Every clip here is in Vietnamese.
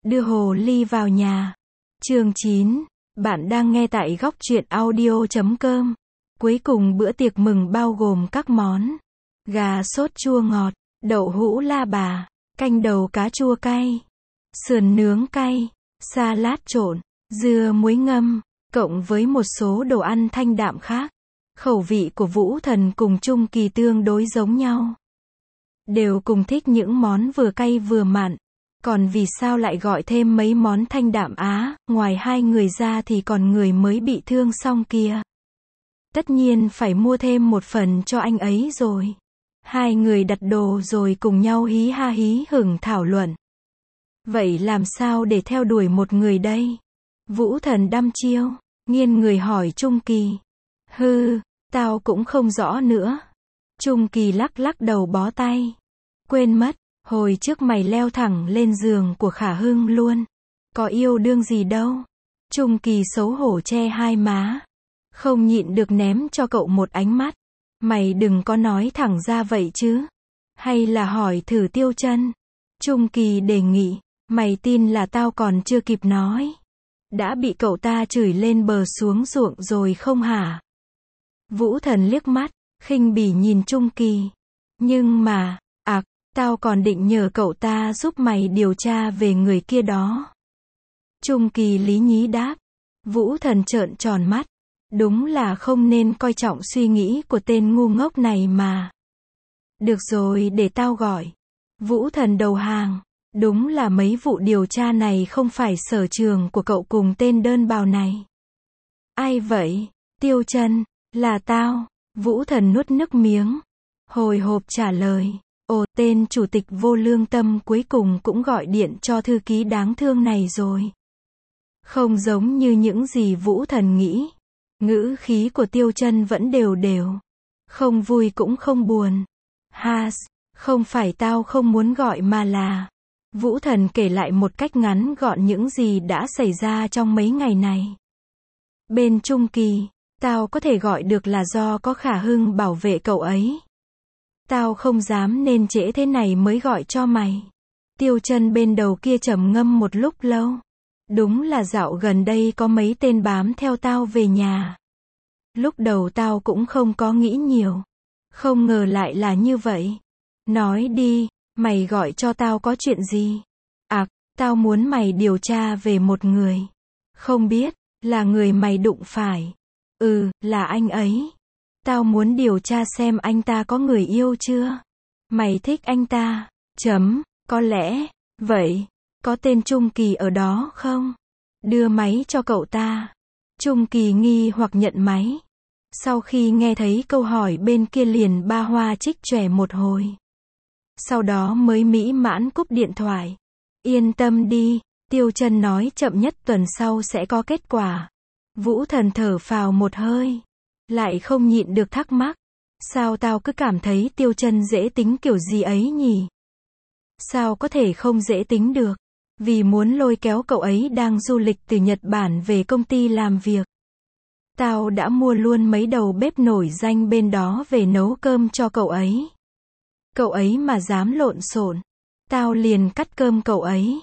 Đưa hồ ly vào nhà. Chương 9. Bạn đang nghe tại góc truyện audio.com. Cuối cùng bữa tiệc mừng bao gồm các món gà sốt chua ngọt, đậu hũ la bà, canh đầu cá chua cay, sườn nướng cay, salad trộn, dưa muối ngâm, cộng với một số đồ ăn thanh đạm khác. Khẩu vị của Vũ Thần cùng Chung Kỳ tương đối giống nhau. Đều cùng thích những món vừa cay vừa mặn. Còn vì sao lại gọi thêm mấy món thanh đạm á, ngoài hai người ra thì còn người mới bị thương xong kia. Tất nhiên phải mua thêm một phần cho anh ấy rồi. Hai người đặt đồ rồi cùng nhau hí ha hí hửng thảo luận. Vậy làm sao để theo đuổi một người đây? Vũ Thần đăm chiêu, nghiêng người hỏi Chung Kỳ. Tao cũng không rõ nữa. Chung Kỳ lắc lắc đầu bó tay. Quên mất, hồi trước mày leo thẳng lên giường của Khả Hưng luôn. Có yêu đương gì đâu. Chung Kỳ xấu hổ che hai má. Không nhịn được ném cho cậu một ánh mắt. Mày đừng có nói thẳng ra vậy chứ. Hay là hỏi thử Tiêu Chân. Chung Kỳ đề nghị. Mày tin là tao còn chưa kịp nói. Đã bị cậu ta chửi lên bờ xuống ruộng rồi không hả? Vũ Thần liếc mắt, khinh bỉ nhìn Chung Kỳ. Nhưng mà, tao còn định nhờ cậu ta giúp mày điều tra về người kia đó. Chung Kỳ lý nhí đáp. Vũ Thần trợn tròn mắt. Đúng là không nên coi trọng suy nghĩ của tên ngu ngốc này mà. Được rồi, để tao gọi. Vũ Thần đầu hàng. Đúng là mấy vụ điều tra này không phải sở trường của cậu cùng tên đơn bào này. Ai vậy? Tiêu Chân. Là tao. Vũ Thần nuốt nước miếng. Hồi hộp trả lời. Ồ, tên chủ tịch vô lương tâm cuối cùng cũng gọi điện cho thư ký đáng thương này rồi. Không giống như những gì Vũ Thần nghĩ. Ngữ khí của Tiêu Chân vẫn đều đều. Không vui cũng không buồn. Không phải tao không muốn gọi mà là... Vũ Thần kể lại một cách ngắn gọn những gì đã xảy ra trong mấy ngày này. Bên Chung Kỳ, tao có thể gọi được là do có Khả Hưng bảo vệ cậu ấy. Tao không dám nên trễ thế này mới gọi cho mày. Tiêu Chân bên đầu kia trầm ngâm một lúc lâu. Đúng là dạo gần đây có mấy tên bám theo tao về nhà. Lúc đầu tao cũng không có nghĩ nhiều. Không ngờ lại là như vậy. Nói đi, mày gọi cho tao có chuyện gì? Tao muốn mày điều tra về một người. Không biết, là người mày đụng phải. Là anh ấy. Tao muốn điều tra xem anh ta có người yêu chưa? Mày thích anh ta? Có lẽ. Vậy, có tên Chung Kỳ ở đó không? Đưa máy cho cậu ta. Chung Kỳ nghi hoặc nhận máy. Sau khi nghe thấy câu hỏi bên kia liền ba hoa trích chòe một hồi. Sau đó mới mỹ mãn cúp điện thoại. Yên tâm đi, Tiêu Chân nói chậm nhất tuần sau sẽ có kết quả. Vũ Thần thở phào một hơi. Lại không nhịn được thắc mắc. Sao tao cứ cảm thấy Tiêu Chân dễ tính kiểu gì ấy nhỉ? Sao có thể không dễ tính được? Vì muốn lôi kéo cậu ấy đang du lịch từ Nhật Bản về công ty làm việc. Tao đã mua luôn mấy đầu bếp nổi danh bên đó về nấu cơm cho cậu ấy. Cậu ấy mà dám lộn xộn, tao liền cắt cơm cậu ấy.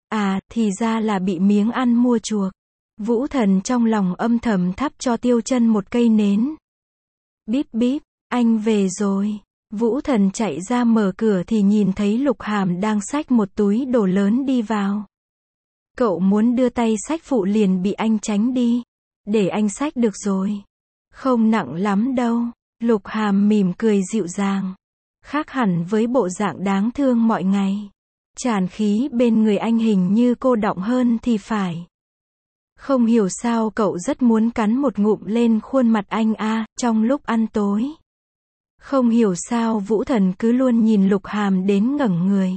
Thì ra là bị miếng ăn mua chuộc. Vũ Thần trong lòng âm thầm thắp cho Tiêu Chân một cây nến. Bíp bíp, anh về rồi. Vũ Thần chạy ra mở cửa thì nhìn thấy Lục Hàm đang xách một túi đồ lớn đi vào. Cậu muốn đưa tay xách phụ liền bị anh tránh đi. Để anh xách được rồi. Không nặng lắm đâu. Lục Hàm mỉm cười dịu dàng. Khác hẳn với bộ dạng đáng thương mọi ngày. Tràn khí bên người anh hình như cô đọng hơn thì phải. Không hiểu sao cậu rất muốn cắn một ngụm lên khuôn mặt anh trong lúc ăn tối. Không hiểu sao Vũ Thần cứ luôn nhìn Lục Hàm đến ngẩn người.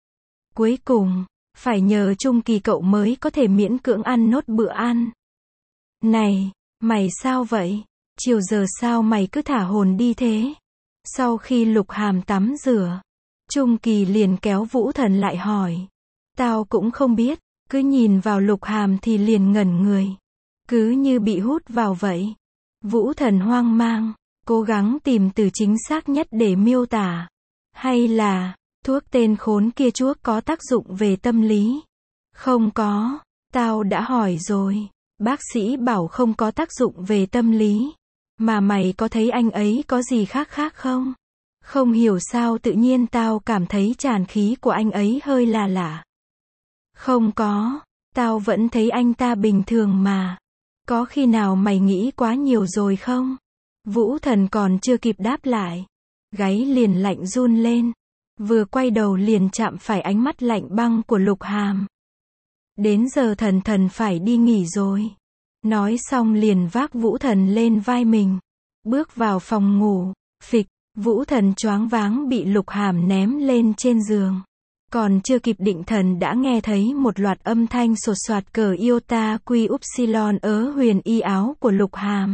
Cuối cùng, phải nhờ Chung Kỳ cậu mới có thể miễn cưỡng ăn nốt bữa ăn. Này, mày sao vậy? Chiều giờ sao mày cứ thả hồn đi thế? Sau khi Lục Hàm tắm rửa, Chung Kỳ liền kéo Vũ Thần lại hỏi. Tao cũng không biết, cứ nhìn vào Lục Hàm thì liền ngẩn người. Cứ như bị hút vào vậy. Vũ Thần hoang mang, cố gắng tìm từ chính xác nhất để miêu tả. Hay là, thuốc tên khốn kia chuốc có tác dụng về tâm lý? Không có, tao đã hỏi rồi. Bác sĩ bảo không có tác dụng về tâm lý. Mà mày có thấy anh ấy có gì khác khác không? Không hiểu sao tự nhiên tao cảm thấy tràn khí của anh ấy hơi là lạ. Không có, tao vẫn thấy anh ta bình thường mà. Có khi nào mày nghĩ quá nhiều rồi không? Vũ Thần còn chưa kịp đáp lại. Gáy liền lạnh run lên. Vừa quay đầu liền chạm phải ánh mắt lạnh băng của Lục Hàm. Đến giờ Thần phải đi nghỉ rồi. Nói xong liền vác Vũ Thần lên vai mình. Bước vào phòng ngủ. Phịch, Vũ Thần choáng váng bị Lục Hàm ném lên trên giường. Còn chưa kịp định thần đã nghe thấy một loạt âm thanh sột soạt cờ iota quy upsilon huyền y áo của Lục Hàm.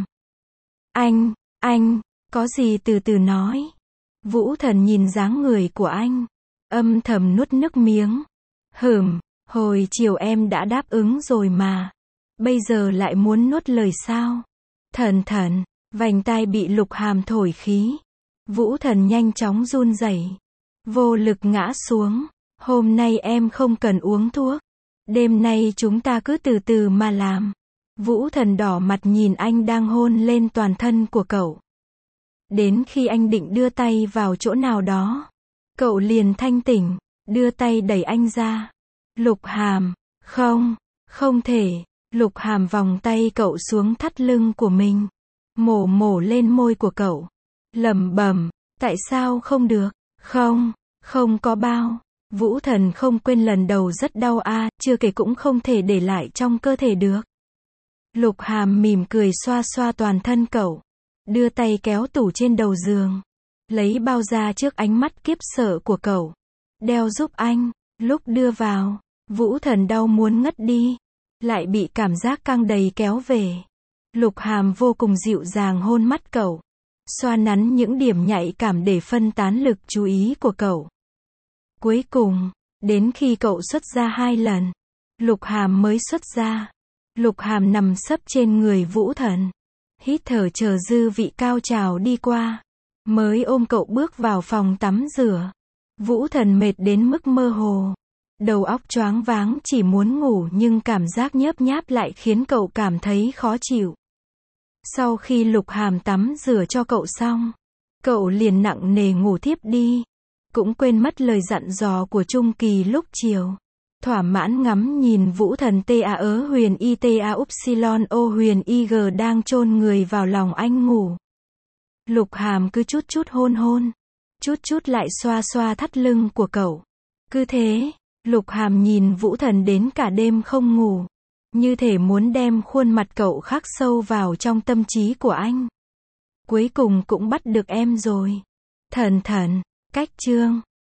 Anh, có gì từ từ nói. Vũ Thần nhìn dáng người của anh. Âm thầm nuốt nước miếng. Hồi chiều em đã đáp ứng rồi mà. Bây giờ lại muốn nuốt lời sao? Thần, vành tai bị Lục Hàm thổi khí. Vũ Thần nhanh chóng run rẩy, vô lực ngã xuống. Hôm nay em không cần uống thuốc. Đêm nay chúng ta cứ từ từ mà làm. Vũ Thần đỏ mặt nhìn anh đang hôn lên toàn thân của cậu. Đến khi anh định đưa tay vào chỗ nào đó, cậu liền thanh tỉnh, đưa tay đẩy anh ra. Lục Hàm, không thể. Lục Hàm vòng tay cậu xuống thắt lưng của mình, mổ lên môi của cậu, lẩm bẩm, tại sao không được? Không có bao. Vũ Thần không quên lần đầu rất đau chưa kể cũng không thể để lại trong cơ thể được. Lục Hàm mỉm cười xoa xoa toàn thân cậu, đưa tay kéo tủ trên đầu giường, lấy bao ra trước ánh mắt kiếp sợ của cậu, đeo giúp anh. Lúc đưa vào, Vũ Thần đau muốn ngất đi, lại bị cảm giác căng đầy kéo về. Lục Hàm vô cùng dịu dàng hôn mắt cậu, xoa nắn những điểm nhạy cảm để phân tán lực chú ý của cậu. Cuối cùng, đến khi cậu xuất ra 2 lần, Lục Hàm mới xuất ra. Lục Hàm nằm sấp trên người Vũ Thần, hít thở chờ dư vị cao trào đi qua, mới ôm cậu bước vào phòng tắm rửa. Vũ Thần mệt đến mức mơ hồ, đầu óc choáng váng chỉ muốn ngủ nhưng cảm giác nhớp nháp lại khiến cậu cảm thấy khó chịu. Sau khi Lục Hàm tắm rửa cho cậu xong, cậu liền nặng nề ngủ thiếp đi, cũng quên mất lời dặn dò của Trung Kỳ lúc chiều. Thỏa mãn ngắm nhìn Vũ Thần ta huyền y ta upsilon huyền y g đang chôn người vào lòng anh ngủ. Lục Hàm cứ chút hôn, chút lại xoa xoa thắt lưng của cậu. Cứ thế, Lục Hàm nhìn Vũ Thần đến cả đêm không ngủ, như thể muốn đem khuôn mặt cậu khắc sâu vào trong tâm trí của anh. Cuối cùng cũng bắt được em rồi. Thần, cách chương